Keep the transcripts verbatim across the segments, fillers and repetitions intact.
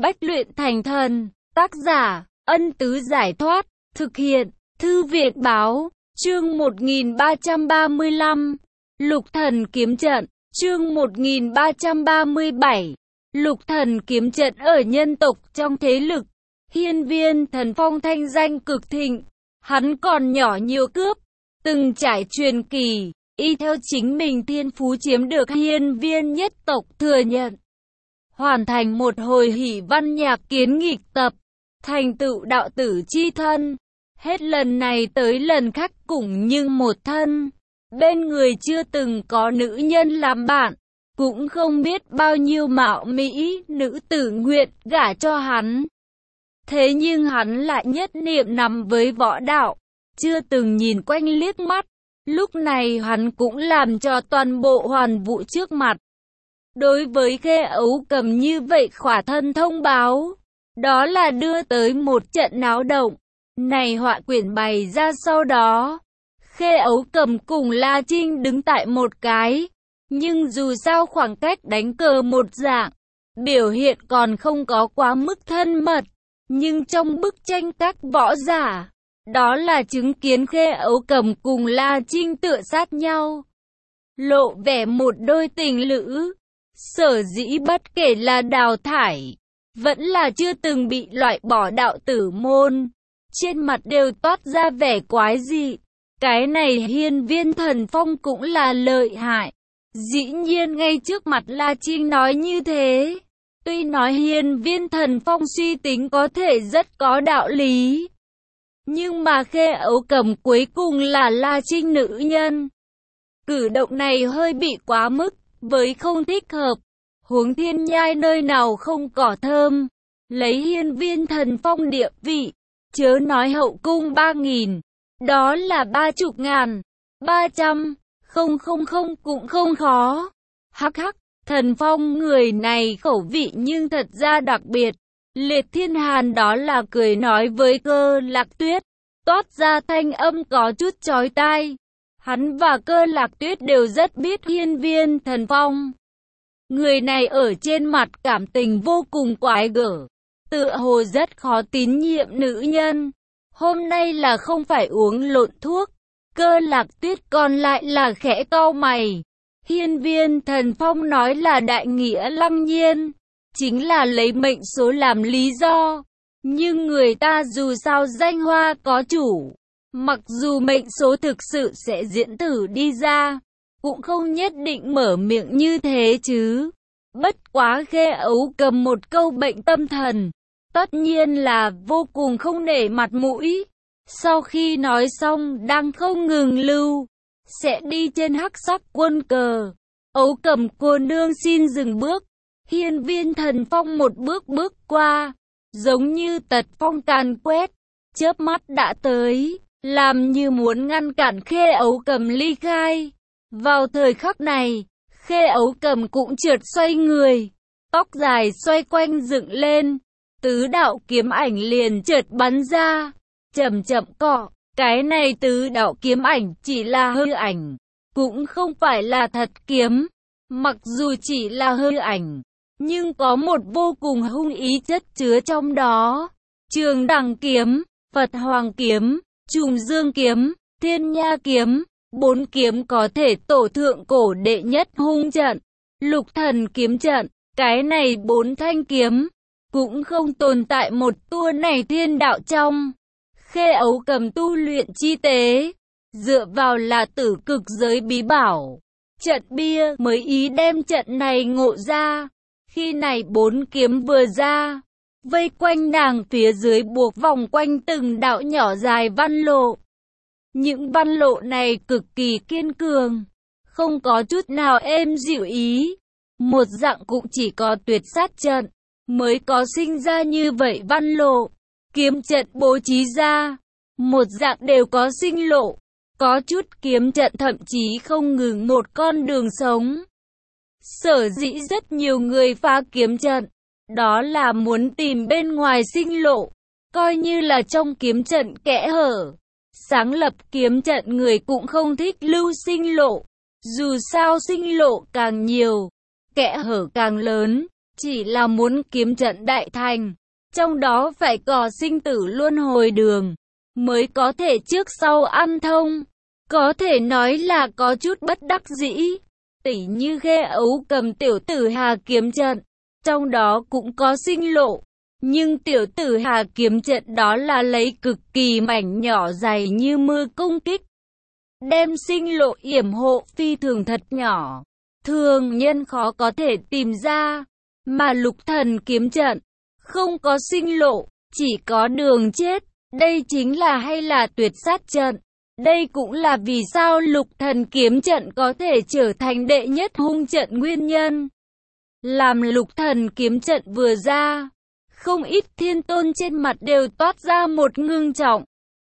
Bách luyện thành thần. Tác giả, Ân Tứ Giải Thoát. Thực hiện, Thư viện Báo. Chương một nghìn ba trăm ba mươi lăm. Lục Thần Kiếm Trận. Chương một nghìn ba trăm ba mươi bảy. Lục Thần Kiếm Trận ở nhân tộc trong thế lực. Hiên Viên Thần Phong thanh danh cực thịnh. Hắn còn nhỏ nhiều cướp, từng trải truyền kỳ, y theo chính mình thiên phú chiếm được hiên viên nhất tộc thừa nhận. Hoàn thành một hồi hỷ văn nhạc kiến nghịch tập, thành tựu đạo tử chi thân. Hết lần này tới lần khác cũng nhưng một thân. Bên người chưa từng có nữ nhân làm bạn, cũng không biết bao nhiêu mạo mỹ nữ tử nguyện gả cho hắn. Thế nhưng hắn lại nhất niệm nằm với võ đạo, chưa từng nhìn quanh liếc mắt. Lúc này hắn cũng làm cho toàn bộ hoàn vũ trước mặt. Đối với Khê Ấu Cầm như vậy khỏa thân thông báo, đó là đưa tới một trận náo động. Này họa quyển bày ra sau đó, Khê Ấu Cầm cùng La Trinh đứng tại một cái, nhưng dù sao khoảng cách đánh cờ một dạng, biểu hiện còn không có quá mức thân mật. Nhưng trong bức tranh các võ giả, đó là chứng kiến Khê Ấu Cầm cùng La Trinh tựa sát nhau, lộ vẻ một đôi tình lữ. Sở dĩ bất kể là đào thải, vẫn là chưa từng bị loại bỏ đạo tử môn, trên mặt đều toát ra vẻ quái dị. Cái này Hiên Viên Thần Phong cũng là lợi hại. Dĩ nhiên ngay trước mặt La Trinh nói như thế. Tuy nói Hiên Viên Thần Phong suy tính có thể rất có đạo lý, nhưng mà Khê Ấu Cầm cuối cùng là La Trinh nữ nhân. Cử động này hơi bị quá mức, với không thích hợp. Huống thiên nhai nơi nào không cỏ thơm, lấy Hiên Viên Thần Phong địa vị, chớ nói hậu cung ba nghìn, đó là ba chục ngàn, ba trăm, không không không cũng không khó. Hắc hắc. Thần Phong người này khẩu vị nhưng thật ra đặc biệt. Liệt Thiên Hàn đó là cười nói với Cơ Lạc Tuyết, toát ra thanh âm có chút chói tai. Hắn và Cơ Lạc Tuyết đều rất biết Hiên Viên Thần Phong. Người này ở trên mặt cảm tình vô cùng quái gở, tựa hồ rất khó tín nhiệm nữ nhân. Hôm nay là không phải uống lộn thuốc. Cơ Lạc Tuyết còn lại là khẽ cau mày. Hiên Viên Thần Phong nói là đại nghĩa lăng nhiên, chính là lấy mệnh số làm lý do. Nhưng người ta dù sao danh hoa có chủ, mặc dù mệnh số thực sự sẽ diễn thử đi ra, cũng không nhất định mở miệng như thế chứ. Bất quá Khê Ấu Cầm một câu bệnh tâm thần, tất nhiên là vô cùng không nể mặt mũi. Sau khi nói xong đang không ngừng lưu, sẽ đi trên hắc sắc quân cờ. Ấu Cầm cô nương xin dừng bước. Hiên Viên Thần Phong một bước bước qua, giống như tật phong càn quét, chớp mắt đã tới, làm như muốn ngăn cản Khê Ấu Cầm ly khai. Vào thời khắc này, Khê Ấu Cầm cũng chợt xoay người, tóc dài xoay quanh dựng lên, tứ đạo kiếm ảnh liền chợt bắn ra, chậm chậm cọ. Cái này tứ đạo kiếm ảnh chỉ là hư ảnh, cũng không phải là thật kiếm. Mặc dù chỉ là hư ảnh, nhưng có một vô cùng hung ý chất chứa trong đó. Trường Đằng kiếm, Phật Hoàng kiếm, Trùng Dương kiếm, Thiên Nha kiếm, bốn kiếm có thể tổ thượng cổ đệ nhất hung trận, Lục Thần kiếm trận. Cái này bốn thanh kiếm, cũng không tồn tại một tua này thiên đạo trong. Khê Ấu Cầm tu luyện chi tế, dựa vào là tử cực giới bí bảo, trận bia mới ý đem trận này ngộ ra. Khi này bốn kiếm vừa ra, vây quanh nàng phía dưới buộc vòng quanh từng đạo nhỏ dài văn lộ. Những văn lộ này cực kỳ kiên cường, không có chút nào êm dịu ý. Một dạng cũng chỉ có tuyệt sát trận mới có sinh ra như vậy văn lộ. Kiếm trận bố trí ra, một dạng đều có sinh lộ. Có chút kiếm trận thậm chí không ngừng một con đường sống. Sở dĩ rất nhiều người phá kiếm trận, đó là muốn tìm bên ngoài sinh lộ, coi như là trong kiếm trận kẽ hở. Sáng lập kiếm trận người cũng không thích lưu sinh lộ, dù sao sinh lộ càng nhiều, kẽ hở càng lớn, chỉ là muốn kiếm trận đại thành, trong đó phải có sinh tử luân hồi đường, mới có thể trước sau ăn thông. Có thể nói là có chút bất đắc dĩ, tỉ như Khê Ấu Cầm tiểu tử Hà kiếm trận, trong đó cũng có sinh lộ, nhưng tiểu tử Hà kiếm trận đó là lấy cực kỳ mảnh nhỏ dày như mưa công kích, đem sinh lộ yểm hộ phi thường thật nhỏ, thường nhân khó có thể tìm ra, mà Lục Thần kiếm trận không có sinh lộ, chỉ có đường chết, đây chính là hay là tuyệt sát trận. Đây cũng là vì sao Lục Thần kiếm trận có thể trở thành đệ nhất hung trận nguyên nhân. Làm Lục Thần kiếm trận vừa ra, không ít thiên tôn trên mặt đều toát ra một ngưng trọng.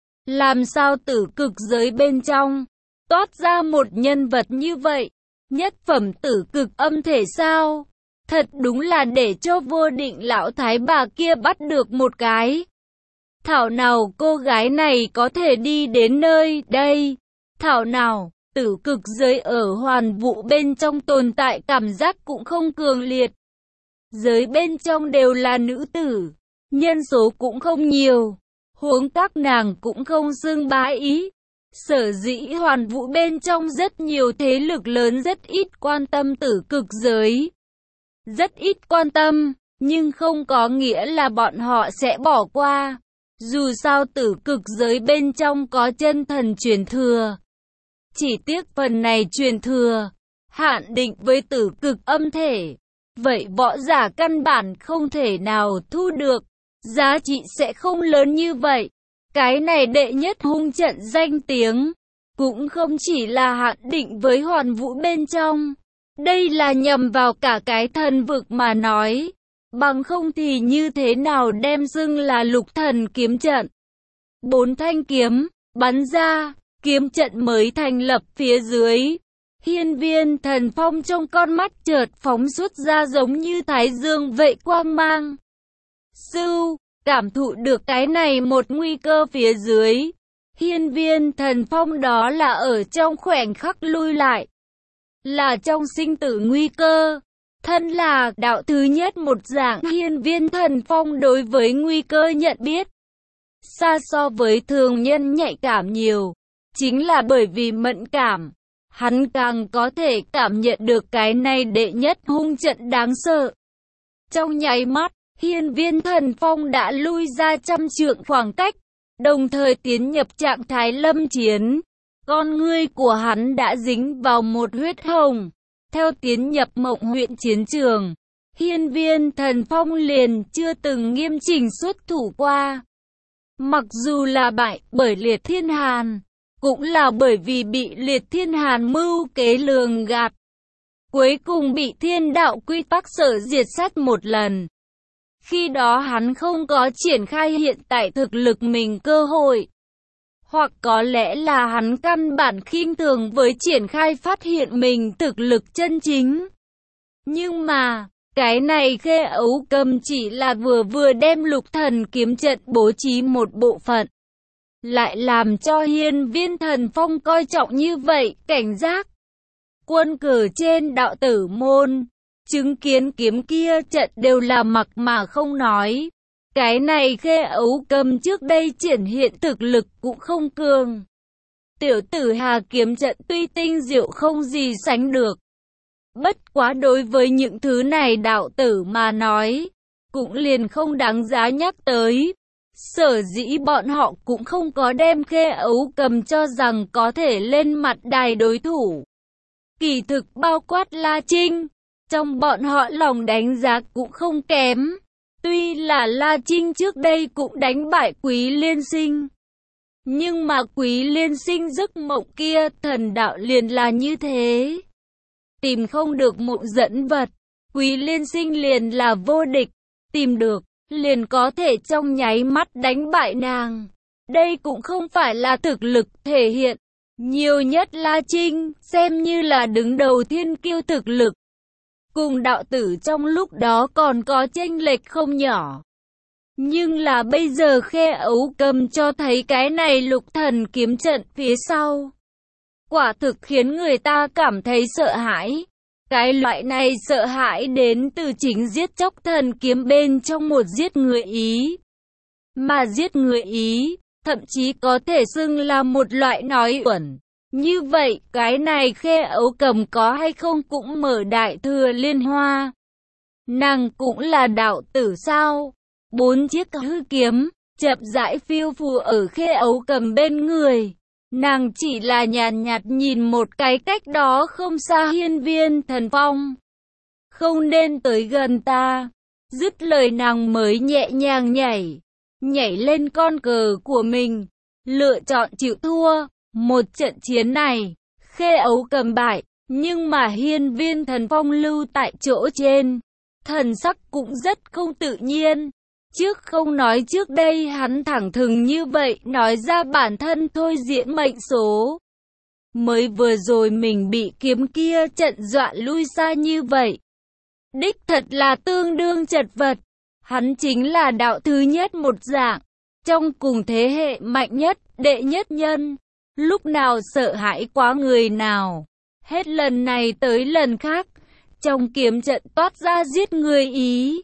Làm sao tử cực giới bên trong toát ra một nhân vật như vậy? Nhất phẩm tử cực âm thể sao? Thật đúng là để cho Vô Định lão thái bà kia bắt được một cái. Thảo nào cô gái này có thể đi đến nơi đây? Thảo nào tử cực giới ở hoàn vũ bên trong tồn tại cảm giác cũng không cường liệt. Giới bên trong đều là nữ tử, nhân số cũng không nhiều, huống các nàng cũng không xưng bá ý. Sở dĩ hoàn vũ bên trong rất nhiều thế lực lớn rất ít quan tâm tử cực giới. Rất ít quan tâm, nhưng không có nghĩa là bọn họ sẽ bỏ qua. Dù sao tử cực giới bên trong có chân thần truyền thừa. Chỉ tiếc phần này truyền thừa, hạn định với tử cực âm thể. Vậy võ giả căn bản không thể nào thu được, giá trị sẽ không lớn như vậy. Cái này đệ nhất hung trận danh tiếng, cũng không chỉ là hạn định với hoàn vũ bên trong. Đây là nhằm vào cả cái thần vực mà nói. Bằng không thì như thế nào đem xưng là Lục Thần kiếm trận. Bốn thanh kiếm, bắn ra, kiếm trận mới thành lập phía dưới. Hiên Viên Thần Phong trong con mắt chợt phóng xuất ra giống như thái dương vậy quang mang. Sưu, cảm thụ được cái này một nguy cơ phía dưới. Hiên Viên Thần Phong đó là ở trong khoảnh khắc lui lại. Là trong sinh tử nguy cơ. Thân là đạo thứ nhất một dạng, Hiên Viên Thần Phong đối với nguy cơ nhận biết xa so với thường nhân nhạy cảm nhiều. Chính là bởi vì mẫn cảm, hắn càng có thể cảm nhận được cái này đệ nhất hung trận đáng sợ. Trong nháy mắt, Hiên Viên Thần Phong đã lui ra trăm trượng khoảng cách, đồng thời tiến nhập trạng thái lâm chiến. Con ngươi của hắn đã dính vào một huyết hồng. Theo tiến nhập Mộng huyện chiến trường, Hiên Viên Thần Phong liền chưa từng nghiêm chỉnh xuất thủ qua. Mặc dù là bại bởi Liệt Thiên Hàn, cũng là bởi vì bị Liệt Thiên Hàn mưu kế lường gạt. Cuối cùng bị thiên đạo quy tắc sở diệt sát một lần. Khi đó hắn không có triển khai hiện tại thực lực mình cơ hội. Hoặc có lẽ là hắn căn bản khinh thường với triển khai phát hiện mình thực lực chân chính. Nhưng mà, cái này Khê Ấu Cầm chỉ là vừa vừa đem Lục Thần kiếm trận bố trí một bộ phận. Lại làm cho Hiên Viên Thần Phong coi trọng như vậy, cảnh giác. Quân cờ trên đạo tử môn, chứng kiến kiếm kia trận đều là mặc mà không nói. Cái này Khê Ấu Cầm trước đây triển hiện thực lực cũng không cường. Tiểu tử Hà kiếm trận tuy tinh diệu không gì sánh được. Bất quá đối với những thứ này đạo tử mà nói, cũng liền không đáng giá nhắc tới. Sở dĩ bọn họ cũng không có đem Khê Ấu Cầm cho rằng có thể lên mặt đài đối thủ. Kỳ thực bao quát La Trinh, trong bọn họ lòng đánh giá cũng không kém. Tuy là La Trinh trước đây cũng đánh bại Quý Liên Sinh. Nhưng mà Quý Liên Sinh giấc mộng kia thần đạo liền là như thế. Tìm không được mộng dẫn vật, Quý Liên Sinh liền là vô địch. Tìm được, liền có thể trong nháy mắt đánh bại nàng. Đây cũng không phải là thực lực thể hiện. Nhiều nhất La Trinh, xem như là đứng đầu thiên kiêu thực lực. Cùng đạo tử trong lúc đó còn có chênh lệch không nhỏ. Nhưng là bây giờ Khê Ấu Cầm cho thấy cái này Lục Thần kiếm trận phía sau. Quả thực khiến người ta cảm thấy sợ hãi. Cái loại này sợ hãi đến từ chính giết chóc thần kiếm bên trong một giết người Ý. Mà giết người Ý, thậm chí có thể xưng là một loại nói uẩn. Như vậy, cái này Khê Ấu Cầm có hay không cũng mở Đại Thừa Liên Hoa. Nàng cũng là đạo tử sao? Bốn chiếc hư kiếm, chậm rãi phiêu phù ở Khê Ấu Cầm bên người. Nàng chỉ là nhàn nhạt nhìn một cái cách đó không xa Hiên Viên Thần Phong. Không nên tới gần ta. Dứt lời nàng mới nhẹ nhàng nhảy. Nhảy lên con cờ của mình. Lựa chọn chịu thua. Một trận chiến này, Khê Ấu Cầm bại. Nhưng mà Hiên Viên Thần Phong lưu tại chỗ trên. Thần sắc cũng rất không tự nhiên. Trước không nói trước đây hắn thẳng thừng như vậy nói ra bản thân thôi diễn mệnh số. Mới vừa rồi mình bị kiếm kia trận dọa lui xa như vậy. Đích thật là tương đương chật vật. Hắn chính là đạo thứ nhất một dạng. Trong cùng thế hệ mạnh nhất, đệ nhất nhân. Lúc nào sợ hãi quá người nào. Hết lần này tới lần khác. Trong kiếm trận toát ra giết người Ý.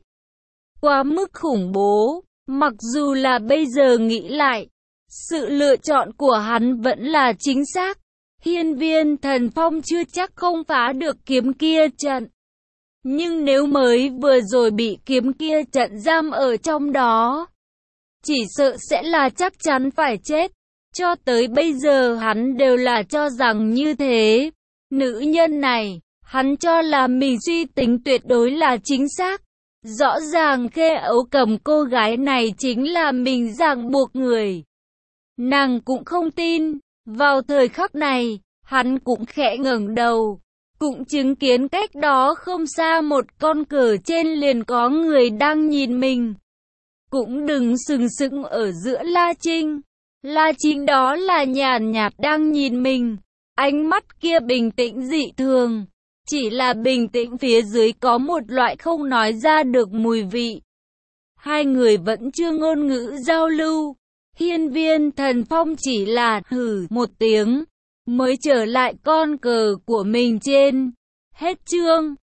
Quá mức khủng bố, mặc dù là bây giờ nghĩ lại, sự lựa chọn của hắn vẫn là chính xác. Hiên Viên Thần Phong chưa chắc không phá được kiếm kia trận. Nhưng nếu mới vừa rồi bị kiếm kia trận giam ở trong đó, chỉ sợ sẽ là chắc chắn phải chết. Cho tới bây giờ hắn đều là cho rằng như thế. Nữ nhân này, hắn cho là mình suy tính tuyệt đối là chính xác. Rõ ràng Khê Ấu Cầm cô gái này chính là mình ràng buộc người. Nàng cũng không tin. Vào thời khắc này, hắn cũng khẽ ngẩng đầu. Cũng chứng kiến cách đó không xa một con cờ trên liền có người đang nhìn mình. Cũng đừng sừng sững ở giữa La Trinh. La Trinh đó là nhàn nhạt đang nhìn mình. Ánh mắt kia bình tĩnh dị thường. Chỉ là bình tĩnh phía dưới có một loại không nói ra được mùi vị. Hai người vẫn chưa ngôn ngữ giao lưu. Hiên Viên Thần Phong chỉ là hừ một tiếng, mới trở lại con cờ của mình trên. Hết chương.